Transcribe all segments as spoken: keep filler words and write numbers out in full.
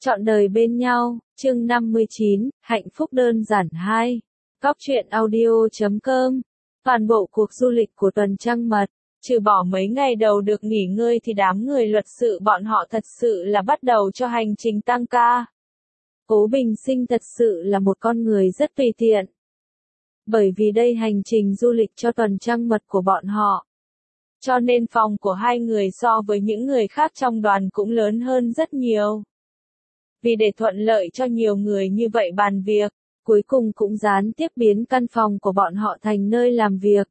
Trọn đời bên nhau, chương năm mươi chín, hạnh phúc đơn giản hai. Góc truyện audio chấm com. Toàn bộ cuộc du lịch của tuần trăng mật, trừ bỏ mấy ngày đầu được nghỉ ngơi thì đám người luật sự bọn họ thật sự là bắt đầu cho hành trình tăng ca. Cố Bình Sinh thật sự là một con người rất tùy tiện. Bởi vì đây hành trình du lịch cho tuần trăng mật của bọn họ. Cho nên phòng của hai người so với những người khác trong đoàn cũng lớn hơn rất nhiều. Vì để thuận lợi cho nhiều người như vậy bàn việc, cuối cùng cũng gián tiếp biến căn phòng của bọn họ thành nơi làm việc.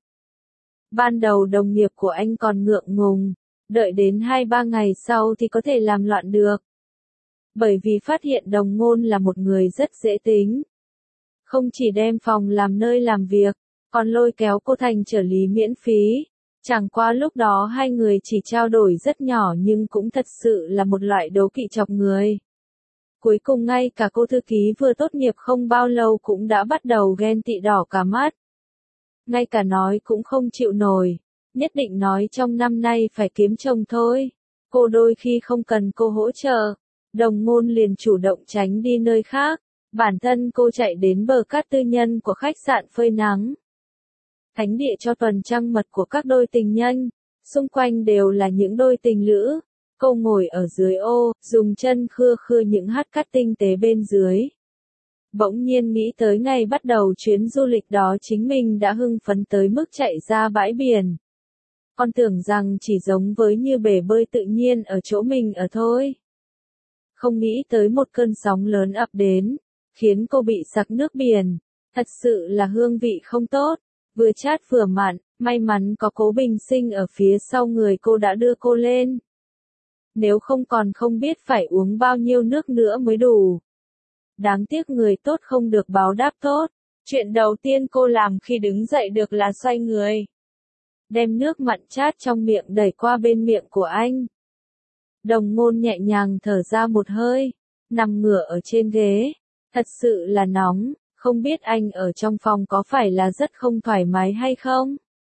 Ban đầu đồng nghiệp của anh còn ngượng ngùng, đợi đến hai ba ngày sau thì có thể làm loạn được. Bởi vì phát hiện Đồng Ngôn là một người rất dễ tính. Không chỉ đem phòng làm nơi làm việc, còn lôi kéo cô thành trợ lý miễn phí. Chẳng qua lúc đó hai người chỉ trao đổi rất nhỏ nhưng cũng thật sự là một loại đố kỵ chọc người. Cuối cùng ngay cả cô thư ký vừa tốt nghiệp không bao lâu cũng đã bắt đầu ghen tị đỏ cả mắt. Ngay cả nói cũng không chịu nổi, nhất định nói trong năm nay phải kiếm chồng thôi. Cô đôi khi không cần cô hỗ trợ, Đồng Ngôn liền chủ động tránh đi nơi khác, bản thân cô chạy đến bờ cát tư nhân của khách sạn phơi nắng. Thánh địa cho tuần trăng mật của các đôi tình nhân, xung quanh đều là những đôi tình lữ. Cô ngồi ở dưới ô, dùng chân khưa khưa những hạt cát tinh tế bên dưới. Bỗng nhiên nghĩ tới ngày bắt đầu chuyến du lịch đó chính mình đã hưng phấn tới mức chạy ra bãi biển. Con tưởng rằng chỉ giống với như bể bơi tự nhiên ở chỗ mình ở thôi. Không nghĩ tới một cơn sóng lớn ập đến, khiến cô bị sặc nước biển. Thật sự là hương vị không tốt, vừa chát vừa mặn, may mắn có Cố Bình Sinh ở phía sau người cô đã đưa cô lên. Nếu không còn không biết phải uống bao nhiêu nước nữa mới đủ. Đáng tiếc người tốt không được báo đáp tốt. Chuyện đầu tiên cô làm khi đứng dậy được là xoay người. Đem nước mặn chát trong miệng đẩy qua bên miệng của anh. Đồng Ngôn nhẹ nhàng thở ra một hơi, nằm ngửa ở trên ghế. Thật sự là nóng, không biết anh ở trong phòng có phải là rất không thoải mái hay không?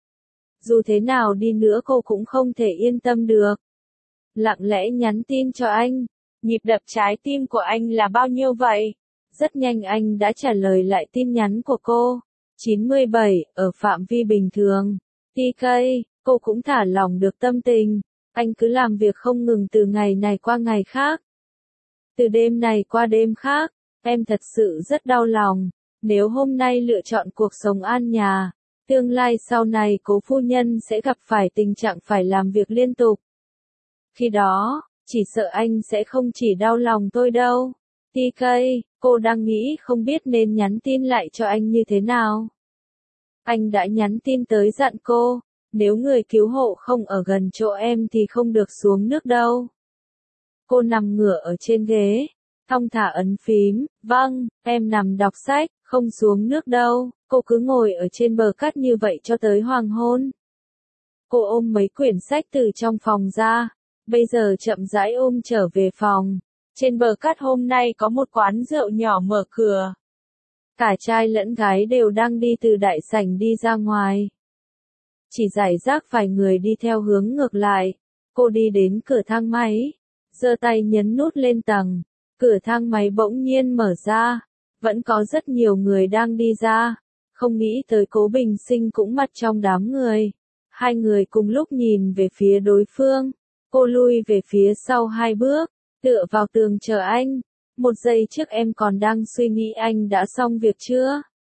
Dù thế nào đi nữa cô cũng không thể yên tâm được. Lặng lẽ nhắn tin cho anh, nhịp đập trái tim của anh là bao nhiêu vậy? Rất nhanh anh đã trả lời lại tin nhắn của cô. chín mươi bảy, ở phạm vi bình thường. tê ca, cô cũng thả lỏng được tâm tình. Anh cứ làm việc không ngừng từ ngày này qua ngày khác. Từ đêm này qua đêm khác, em thật sự rất đau lòng. Nếu hôm nay lựa chọn cuộc sống an nhàn, tương lai sau này Cố phu nhân sẽ gặp phải tình trạng phải làm việc liên tục. Khi đó, chỉ sợ anh sẽ không chỉ đau lòng tôi đâu. tê ca, cô đang nghĩ không biết nên nhắn tin lại cho anh như thế nào. Anh đã nhắn tin tới dặn cô, nếu người cứu hộ không ở gần chỗ em thì không được xuống nước đâu. Cô nằm ngửa ở trên ghế, thong thả ấn phím, vâng, em nằm đọc sách, không xuống nước đâu. Cô cứ ngồi ở trên bờ cát như vậy cho tới hoàng hôn. Cô ôm mấy quyển sách từ trong phòng ra. Bây giờ chậm rãi ôm trở về phòng. Trên bờ cát hôm nay có một quán rượu nhỏ mở cửa. Cả trai lẫn gái đều đang đi từ đại sảnh đi ra ngoài. Chỉ rải rác vài người đi theo hướng ngược lại. Cô đi đến cửa thang máy, giơ tay nhấn nút lên tầng. Cửa thang máy bỗng nhiên mở ra. Vẫn có rất nhiều người đang đi ra. Không nghĩ tới Cố Bình Sinh cũng mặt trong đám người. Hai người cùng lúc nhìn về phía đối phương. Cô lui về phía sau hai bước, tựa vào tường chờ anh. Một giây trước em còn đang suy nghĩ anh đã xong việc chưa?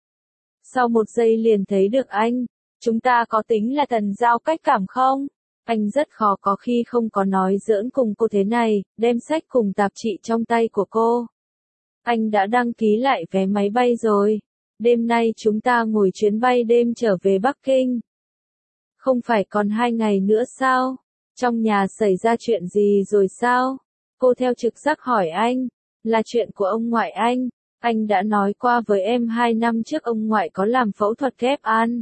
Sau một giây liền thấy được anh. Chúng ta có tính là thần giao cách cảm không? Anh rất khó có khi không có nói giỡn cùng cô thế này, đem sách cùng tạp chí trong tay của cô. Anh đã đăng ký lại vé máy bay rồi. Đêm nay chúng ta ngồi chuyến bay đêm trở về Bắc Kinh. Không phải còn hai ngày nữa sao? Trong nhà xảy ra chuyện gì rồi sao? Cô theo trực giác hỏi anh. Là chuyện của ông ngoại anh. Anh đã nói qua với em hai năm trước ông ngoại có làm phẫu thuật ghép gan.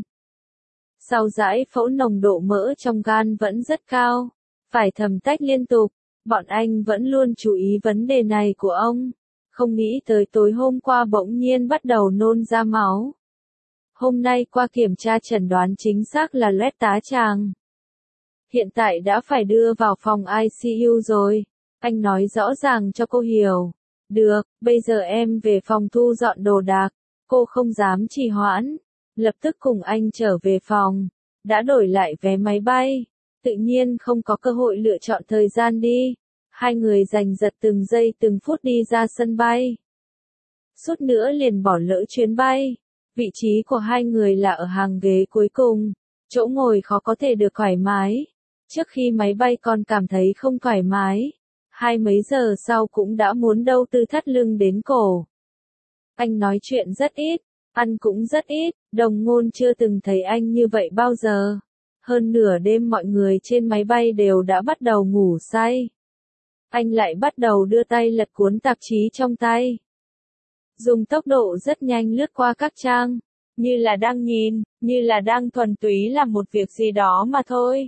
Sau giải phẫu nồng độ mỡ trong gan vẫn rất cao. Phải thầm tách liên tục. Bọn anh vẫn luôn chú ý vấn đề này của ông. Không nghĩ tới tối hôm qua bỗng nhiên bắt đầu nôn ra máu. Hôm nay qua kiểm tra chẩn đoán chính xác là loét tá tràng. Hiện tại đã phải đưa vào phòng i xê u rồi. Anh nói rõ ràng cho cô hiểu. Được, bây giờ em về phòng thu dọn đồ đạc. Cô không dám trì hoãn. Lập tức cùng anh trở về phòng. Đã đổi lại vé máy bay. Tự nhiên không có cơ hội lựa chọn thời gian đi. Hai người giành giật từng giây từng phút đi ra sân bay. Suốt nữa liền bỏ lỡ chuyến bay. Vị trí của hai người là ở hàng ghế cuối cùng. Chỗ ngồi khó có thể được thoải mái. Trước khi máy bay còn cảm thấy không thoải mái. Hai mấy giờ sau cũng đã muốn đâu từ thắt lưng đến cổ. Anh nói chuyện rất ít, ăn cũng rất ít, Đồng Ngôn chưa từng thấy anh như vậy bao giờ. Hơn nửa đêm mọi người trên máy bay đều đã bắt đầu ngủ say. Anh lại bắt đầu đưa tay lật cuốn tạp chí trong tay. Dùng tốc độ rất nhanh lướt qua các trang, như là đang nhìn, như là đang thuần túy làm một việc gì đó mà thôi.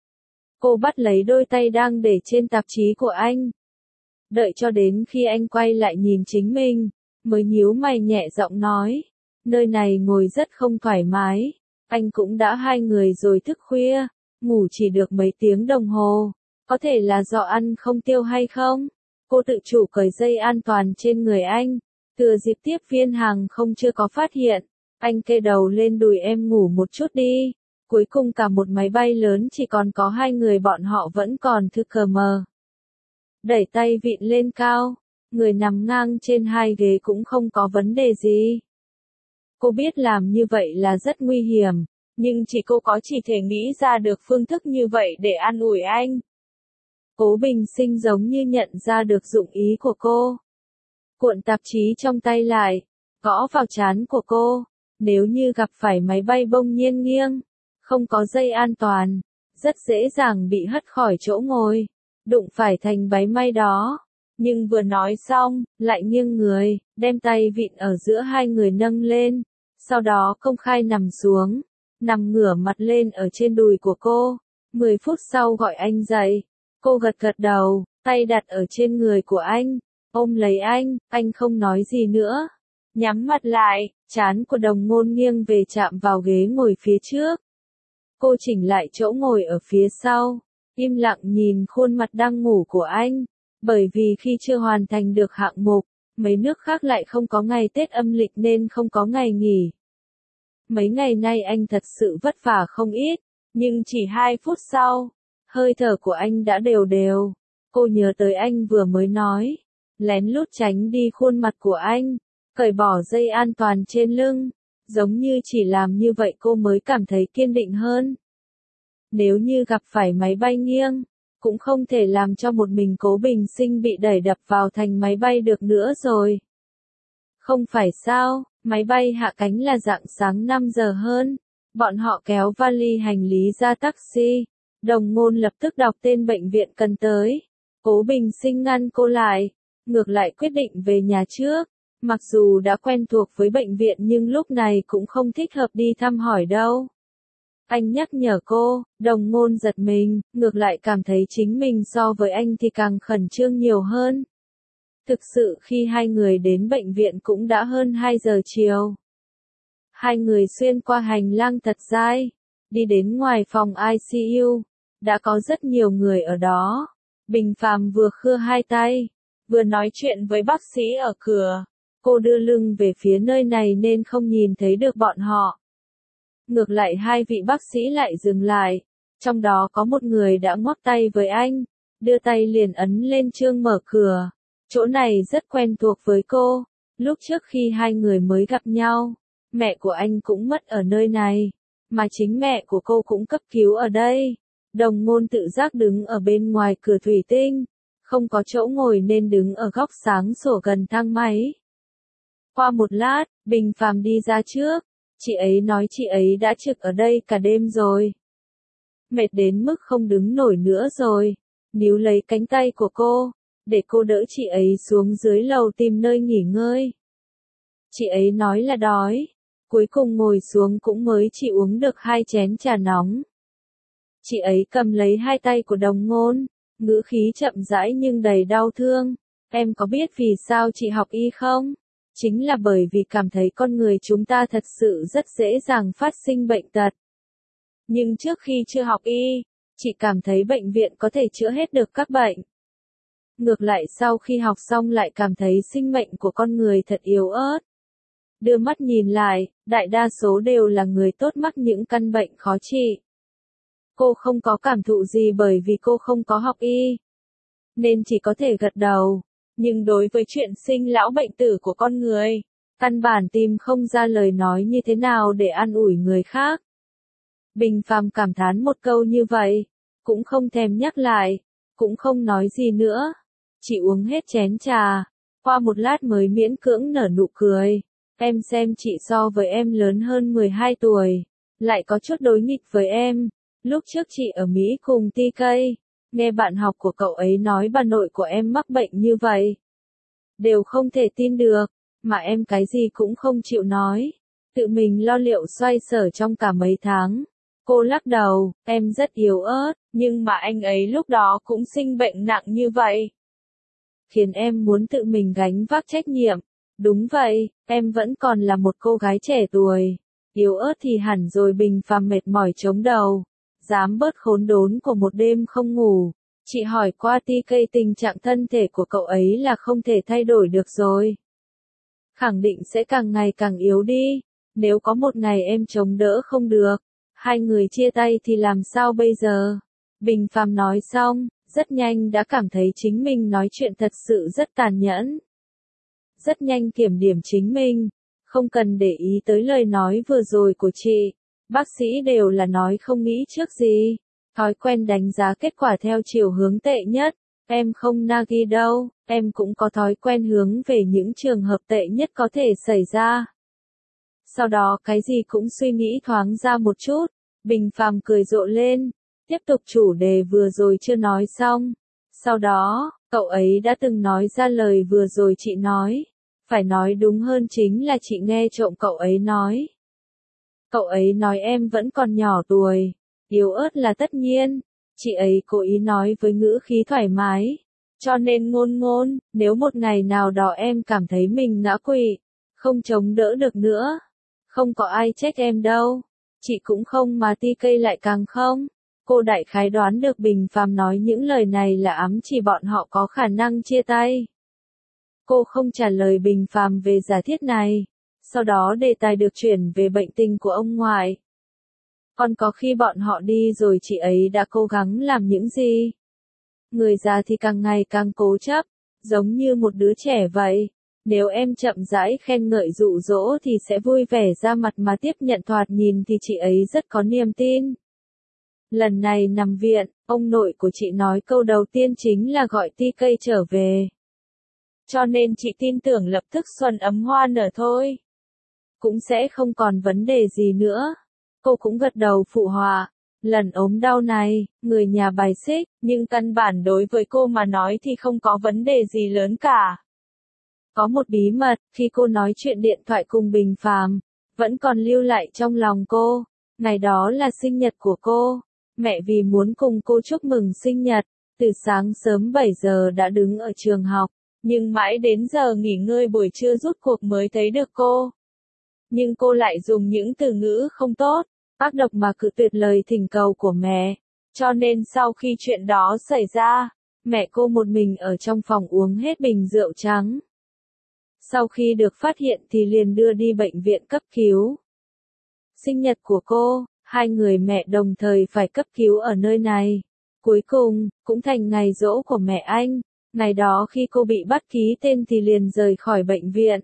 Cô bắt lấy đôi tay đang để trên tạp chí của anh. Đợi cho đến khi anh quay lại nhìn chính mình, mới nhíu mày nhẹ giọng nói, nơi này ngồi rất không thoải mái, anh cũng đã hai người rồi thức khuya, ngủ chỉ được mấy tiếng đồng hồ, có thể là do ăn không tiêu hay không? Cô tự chủ cởi dây an toàn trên người anh, thừa dịp tiếp viên hàng không chưa có phát hiện, anh kê đầu lên đùi em ngủ một chút đi. Cuối cùng cả một máy bay lớn chỉ còn có hai người bọn họ vẫn còn thức cờ mờ. Đẩy tay vịn lên cao, người nằm ngang trên hai ghế cũng không có vấn đề gì. Cô biết làm như vậy là rất nguy hiểm, nhưng chỉ cô có chỉ thể nghĩ ra được phương thức như vậy để an ủi anh. Cố Bình Sinh giống như nhận ra được dụng ý của cô. Cuộn tạp chí trong tay lại, gõ vào trán của cô, nếu như gặp phải máy bay bỗng nhiên nghiêng, không có dây an toàn, rất dễ dàng bị hất khỏi chỗ ngồi, đụng phải thành báy may đó. Nhưng vừa nói xong, lại nghiêng người, đem tay vịn ở giữa hai người nâng lên, sau đó công khai nằm xuống, nằm ngửa mặt lên ở trên đùi của cô. Mười phút sau gọi anh dậy, cô gật gật đầu, tay đặt ở trên người của anh, ôm lấy anh, anh không nói gì nữa. Nhắm mặt lại, trán của Đồng Ngôn nghiêng về chạm vào ghế ngồi phía trước. Cô chỉnh lại chỗ ngồi ở phía sau, im lặng nhìn khuôn mặt đang ngủ của anh, bởi vì khi chưa hoàn thành được hạng mục, mấy nước khác lại không có ngày Tết âm lịch nên không có ngày nghỉ. Mấy ngày nay anh thật sự vất vả không ít, nhưng chỉ hai phút sau, hơi thở của anh đã đều đều. Cô nhớ tới anh vừa mới nói, lén lút tránh đi khuôn mặt của anh, cởi bỏ dây an toàn trên lưng, giống như chỉ làm như vậy cô mới cảm thấy kiên định hơn. Nếu như gặp phải máy bay nghiêng, cũng không thể làm cho một mình Cố Bình Sinh bị đẩy đập vào thành máy bay được nữa rồi. Không phải sao, máy bay hạ cánh là rạng sáng năm giờ hơn, bọn họ kéo vali hành lý ra taxi, Đồng Ngôn lập tức đọc tên bệnh viện cần tới. Cố Bình Sinh ngăn cô lại, ngược lại quyết định về nhà trước. Mặc dù đã quen thuộc với bệnh viện nhưng lúc này cũng không thích hợp đi thăm hỏi đâu. Anh nhắc nhở cô, Đồng Ngôn giật mình, ngược lại cảm thấy chính mình so với anh thì càng khẩn trương nhiều hơn. Thực sự khi hai người đến bệnh viện cũng đã hơn hai giờ chiều. Hai người xuyên qua hành lang thật dài, đi đến ngoài phòng i xê u, đã có rất nhiều người ở đó. Bình Phàm vừa khua hai tay, vừa nói chuyện với bác sĩ ở cửa. Cô đưa lưng về phía nơi này nên không nhìn thấy được bọn họ. Ngược lại hai vị bác sĩ lại dừng lại, trong đó có một người đã ngoắc tay với anh, đưa tay liền ấn lên chương mở cửa. Chỗ này rất quen thuộc với cô, lúc trước khi hai người mới gặp nhau, mẹ của anh cũng mất ở nơi này, mà chính mẹ của cô cũng cấp cứu ở đây. Đồng Ngôn tự giác đứng ở bên ngoài cửa thủy tinh, không có chỗ ngồi nên đứng ở góc sáng sủa gần thang máy. Qua một lát, Bình Phàm đi ra trước, chị ấy nói chị ấy đã trực ở đây cả đêm rồi. Mệt đến mức không đứng nổi nữa rồi, níu lấy cánh tay của cô, để cô đỡ chị ấy xuống dưới lầu tìm nơi nghỉ ngơi. Chị ấy nói là đói, cuối cùng ngồi xuống cũng mới chỉ uống được hai chén trà nóng. Chị ấy cầm lấy hai tay của Đồng Ngôn, ngữ khí chậm rãi nhưng đầy đau thương. Em có biết vì sao chị học y không? Chính là bởi vì cảm thấy con người chúng ta thật sự rất dễ dàng phát sinh bệnh tật. Nhưng trước khi chưa học y, chị cảm thấy bệnh viện có thể chữa hết được các bệnh. ngược lại sau khi học xong lại cảm thấy sinh mệnh của con người thật yếu ớt. Đưa mắt nhìn lại, đại đa số đều là người tốt mắc những căn bệnh khó trị. Cô không có cảm thụ gì bởi vì cô không có học y, nên chỉ có thể gật đầu. Nhưng đối với chuyện sinh lão bệnh tử của con người, căn bản tìm không ra lời nói như thế nào để an ủi người khác. Bình Phàm cảm thán một câu như vậy, cũng không thèm nhắc lại, cũng không nói gì nữa, chỉ uống hết chén trà, qua một lát mới miễn cưỡng nở nụ cười. Em xem chị so với em lớn hơn mười hai tuổi, lại có chút đối nghịch với em. Lúc trước chị ở Mỹ cùng tê ca, nghe bạn học của cậu ấy nói bà nội của em mắc bệnh như vậy. Đều không thể tin được, mà em cái gì cũng không chịu nói. Tự mình lo liệu xoay sở trong cả mấy tháng. Cô lắc đầu, em rất yếu ớt, nhưng mà anh ấy lúc đó cũng sinh bệnh nặng như vậy. Khiến em muốn tự mình gánh vác trách nhiệm. Đúng vậy, em vẫn còn là một cô gái trẻ tuổi. Yếu ớt thì hẳn rồi. Bình Phàm mệt mỏi chống đầu. Dám bớt khốn đốn của một đêm không ngủ. Chị hỏi qua tê ca tình trạng thân thể của cậu ấy là không thể thay đổi được rồi. Khẳng định sẽ càng ngày càng yếu đi. Nếu có một ngày em chống đỡ không được, hai người chia tay thì làm sao bây giờ? Bình Phàm nói xong, rất nhanh đã cảm thấy chính mình nói chuyện thật sự rất tàn nhẫn. Rất nhanh kiểm điểm chính mình, không cần để ý tới lời nói vừa rồi của chị. Bác sĩ đều là nói không nghĩ trước gì. Thói quen đánh giá kết quả theo chiều hướng tệ nhất. Em không nagi đâu, em cũng có thói quen hướng về những trường hợp tệ nhất có thể xảy ra. Sau đó cái gì cũng suy nghĩ thoáng ra một chút. Bình Phàm cười rộ lên, tiếp tục chủ đề vừa rồi chưa nói xong. Sau đó, cậu ấy đã từng nói ra lời vừa rồi chị nói. Phải nói đúng hơn chính là chị nghe trộm cậu ấy nói. Cậu ấy nói em vẫn còn nhỏ tuổi, yếu ớt là tất nhiên. Chị ấy cố ý nói với ngữ khí thoải mái. Cho nên ngôn ngôn, nếu một ngày nào đó em cảm thấy mình ngã quỵ, không chống đỡ được nữa, không có ai trách em đâu. Chị cũng không mà tê ca lại càng không. Cô đại khái đoán được Bình Phàm nói những lời này là ám chỉ bọn họ có khả năng chia tay. Cô không trả lời Bình Phàm về giả thiết này. Sau đó đề tài được chuyển về bệnh tình của ông ngoại. Còn có khi bọn họ đi rồi chị ấy đã cố gắng làm những gì? Người già thì càng ngày càng cố chấp, giống như một đứa trẻ vậy. Nếu em chậm rãi khen ngợi dụ dỗ thì sẽ vui vẻ ra mặt mà tiếp nhận, thoạt nhìn thì chị ấy rất có niềm tin. Lần này nằm viện, ông nội của chị nói câu đầu tiên chính là gọi tê ca trở về. Cho nên chị tin tưởng lập tức xuân ấm hoa nở thôi. Cũng sẽ không còn vấn đề gì nữa. Cô cũng gật đầu phụ họa. Lần ốm đau này, người nhà bài xích, nhưng căn bản đối với cô mà nói thì không có vấn đề gì lớn cả. Có một bí mật, khi cô nói chuyện điện thoại cùng Bình Phàm, vẫn còn lưu lại trong lòng cô. Ngày đó là sinh nhật của cô. Mẹ vì muốn cùng cô chúc mừng sinh nhật, từ sáng sớm bảy giờ đã đứng ở trường học, nhưng mãi đến giờ nghỉ ngơi buổi trưa rút cuộc mới thấy được cô. Nhưng cô lại dùng những từ ngữ không tốt, ác độc mà cự tuyệt lời thỉnh cầu của mẹ. Cho nên sau khi chuyện đó xảy ra, mẹ cô một mình ở trong phòng uống hết bình rượu trắng. Sau khi được phát hiện thì liền đưa đi bệnh viện cấp cứu. Sinh nhật của cô, hai người mẹ đồng thời phải cấp cứu ở nơi này. Cuối cùng, cũng thành ngày giỗ của mẹ anh. Ngày đó khi cô bị bắt ký tên thì liền rời khỏi bệnh viện.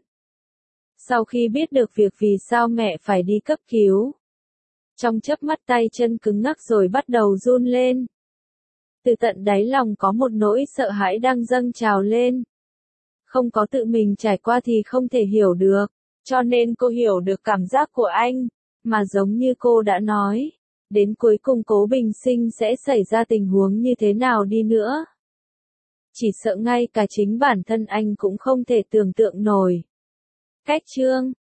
Sau khi biết được việc vì sao mẹ phải đi cấp cứu, trong chớp mắt tay chân cứng ngắc rồi bắt đầu run lên. Từ tận đáy lòng có một nỗi sợ hãi đang dâng trào lên. Không có tự mình trải qua thì không thể hiểu được, cho nên cô hiểu được cảm giác của anh, mà giống như cô đã nói, đến cuối cùng Cố Bình Sinh sẽ xảy ra tình huống như thế nào đi nữa. Chỉ sợ ngay cả chính bản thân anh cũng không thể tưởng tượng nổi. Cách chương